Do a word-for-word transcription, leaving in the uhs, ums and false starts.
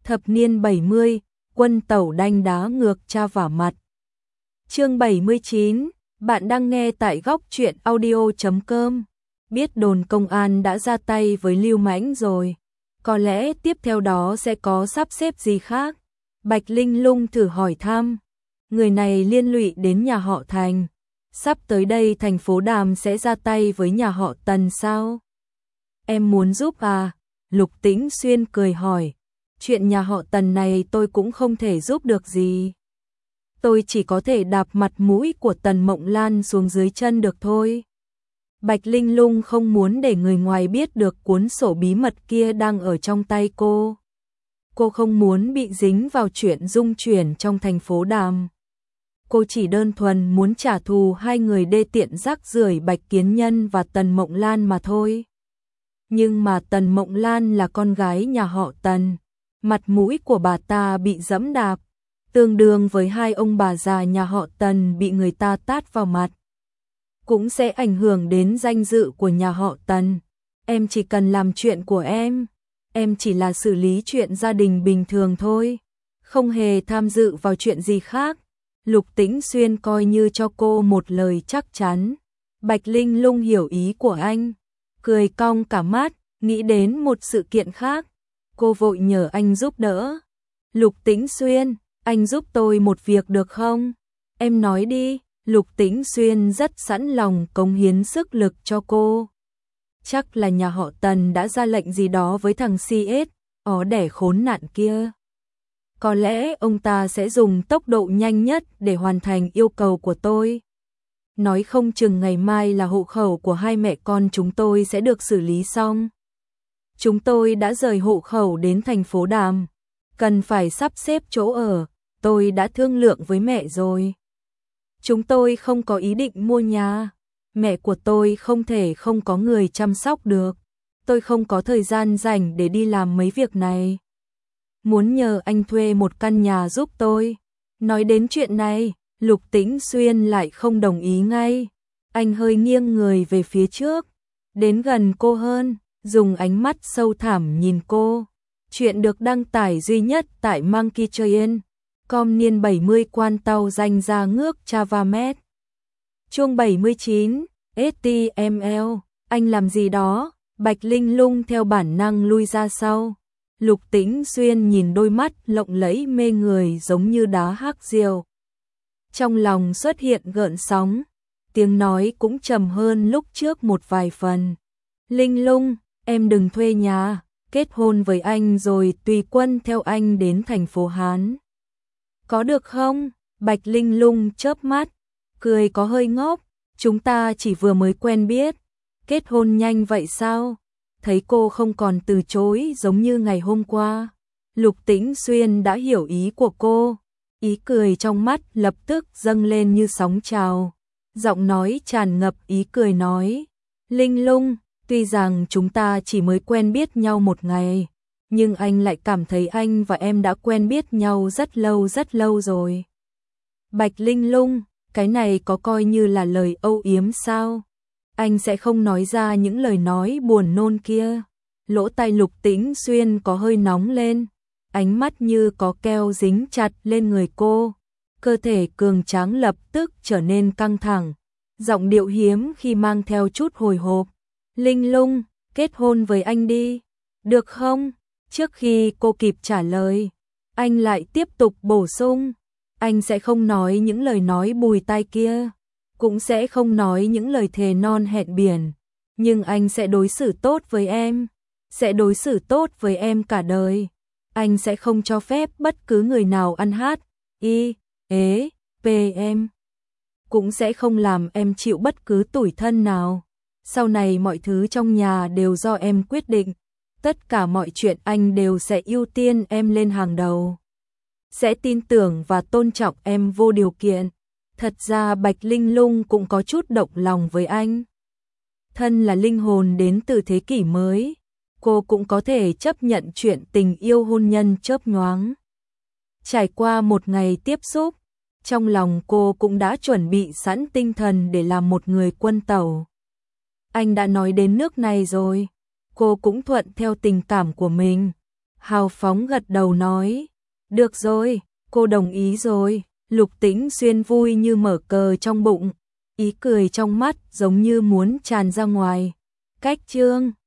Thập niên bảy mươi, quân tẩu đanh đá ngược cha vả mặt. Chương bảy mươi chín, bạn đang nghe tại góc truyện audio chấm com. Biết đồn công an đã ra tay với Lưu Mãnh rồi, có lẽ tiếp theo đó sẽ có sắp xếp gì khác? Bạch Linh Lung thử hỏi thăm. Người này liên lụy đến nhà họ Thành. Sắp tới đây thành phố Đàm sẽ ra tay với nhà họ Tần sao? Em muốn giúp à? Lục Tĩnh Xuyên cười hỏi. Chuyện nhà họ Tần này tôi cũng không thể giúp được gì. Tôi chỉ có thể đạp mặt mũi của Tần Mộng Lan xuống dưới chân được thôi. Bạch Linh Lung không muốn để người ngoài biết được cuốn sổ bí mật kia đang ở trong tay cô. Cô không muốn bị dính vào chuyện dung chuyển trong thành phố Đàm. Cô chỉ đơn thuần muốn trả thù hai người đê tiện rác rưởi Bạch Kiến Nhân và Tần Mộng Lan mà thôi. Nhưng mà Tần Mộng Lan là con gái nhà họ Tần. Mặt mũi của bà ta bị dẫm đạp, tương đương với hai ông bà già nhà họ Tần bị người ta tát vào mặt. Cũng sẽ ảnh hưởng đến danh dự của nhà họ Tần. Em chỉ cần làm chuyện của em. Em chỉ là xử lý chuyện gia đình bình thường thôi. Không hề tham dự vào chuyện gì khác. Lục Tĩnh Xuyên coi như cho cô một lời chắc chắn. Bạch Linh Lung hiểu ý của anh. Cười cong cả mắt, nghĩ đến một sự kiện khác. Cô vội nhờ anh giúp đỡ. Lục Tĩnh Xuyên, anh giúp tôi một việc được không? Em nói đi. Lục Tĩnh Xuyên rất sẵn lòng cống hiến sức lực cho cô. Chắc là nhà họ Tần đã ra lệnh gì đó với thằng xê ét, ó đẻ khốn nạn kia. Có lẽ ông ta sẽ dùng tốc độ nhanh nhất để hoàn thành yêu cầu của tôi. Nói không chừng ngày mai là hộ khẩu của hai mẹ con chúng tôi sẽ được xử lý xong. Chúng tôi đã rời hộ khẩu đến thành phố Đàm. Cần phải sắp xếp chỗ ở, tôi đã thương lượng với mẹ rồi. Chúng tôi không có ý định mua nhà. Mẹ của tôi không thể không có người chăm sóc được. Tôi không có thời gian rảnh để đi làm mấy việc này. Muốn nhờ anh thuê một căn nhà giúp tôi. Nói đến chuyện này, Lục Tĩnh Xuyên lại không đồng ý ngay. Anh hơi nghiêng người về phía trước, đến gần cô hơn, dùng ánh mắt sâu thẳm nhìn cô. Chuyện được đăng tải duy nhất tại Monkey Train. Com niên bảy mươi quan tàu danh ra ngước Chavamet. Chương bảy mươi chín, ét tê em lờ, anh làm gì đó? Bạch Linh Lung theo bản năng lui ra sau. Lục Tĩnh Xuyên nhìn đôi mắt lộng lẫy mê người giống như đá hắc diều. Trong lòng xuất hiện gợn sóng, tiếng nói cũng trầm hơn lúc trước một vài phần. Linh Lung, em đừng thuê nhà, kết hôn với anh rồi tùy quân theo anh đến thành phố Hán. Có được không? Bạch Linh Lung chớp mắt, cười có hơi ngốc. Chúng ta chỉ vừa mới quen biết. Kết hôn nhanh vậy sao? Thấy cô không còn từ chối giống như ngày hôm qua. Lục Tĩnh Xuyên đã hiểu ý của cô. Ý cười trong mắt lập tức dâng lên như sóng trào. Giọng nói tràn ngập ý cười nói. Linh Lung, tuy rằng chúng ta chỉ mới quen biết nhau một ngày, nhưng anh lại cảm thấy anh và em đã quen biết nhau rất lâu rất lâu rồi. Bạch Linh Lung, cái này có coi như là lời âu yếm sao? Anh sẽ không nói ra những lời nói buồn nôn kia. Lỗ tai Lục Tĩnh Xuyên có hơi nóng lên, ánh mắt như có keo dính chặt lên người cô. Cơ thể cường tráng lập tức trở nên căng thẳng, giọng điệu hiếm khi mang theo chút hồi hộp. Linh Lung, kết hôn với anh đi, được không? Trước khi cô kịp trả lời, anh lại tiếp tục bổ sung. Anh sẽ không nói những lời nói bùi tai kia, cũng sẽ không nói những lời thề non hẹn biển, nhưng anh sẽ đối xử tốt với em, sẽ đối xử tốt với em cả đời. Anh sẽ không cho phép bất cứ người nào ăn hát, y, ế, pê em. Cũng sẽ không làm em chịu bất cứ tủi thân nào. Sau này mọi thứ trong nhà đều do em quyết định. Tất cả mọi chuyện anh đều sẽ ưu tiên em lên hàng đầu. Sẽ tin tưởng và tôn trọng em vô điều kiện. Thật ra Bạch Linh Lung cũng có chút động lòng với anh. Thân là linh hồn đến từ thế kỷ mới, cô cũng có thể chấp nhận chuyện tình yêu hôn nhân chớp nhoáng. Trải qua một ngày tiếp xúc, trong lòng cô cũng đã chuẩn bị sẵn tinh thần để làm một người quân tẩu. Anh đã nói đến nước này rồi, cô cũng thuận theo tình cảm của mình. hào phóng gật đầu nói, được rồi, cô đồng ý rồi. Lục Tĩnh Xuyên vui như mở cờ trong bụng, ý cười trong mắt giống như muốn tràn ra ngoài. Cách chương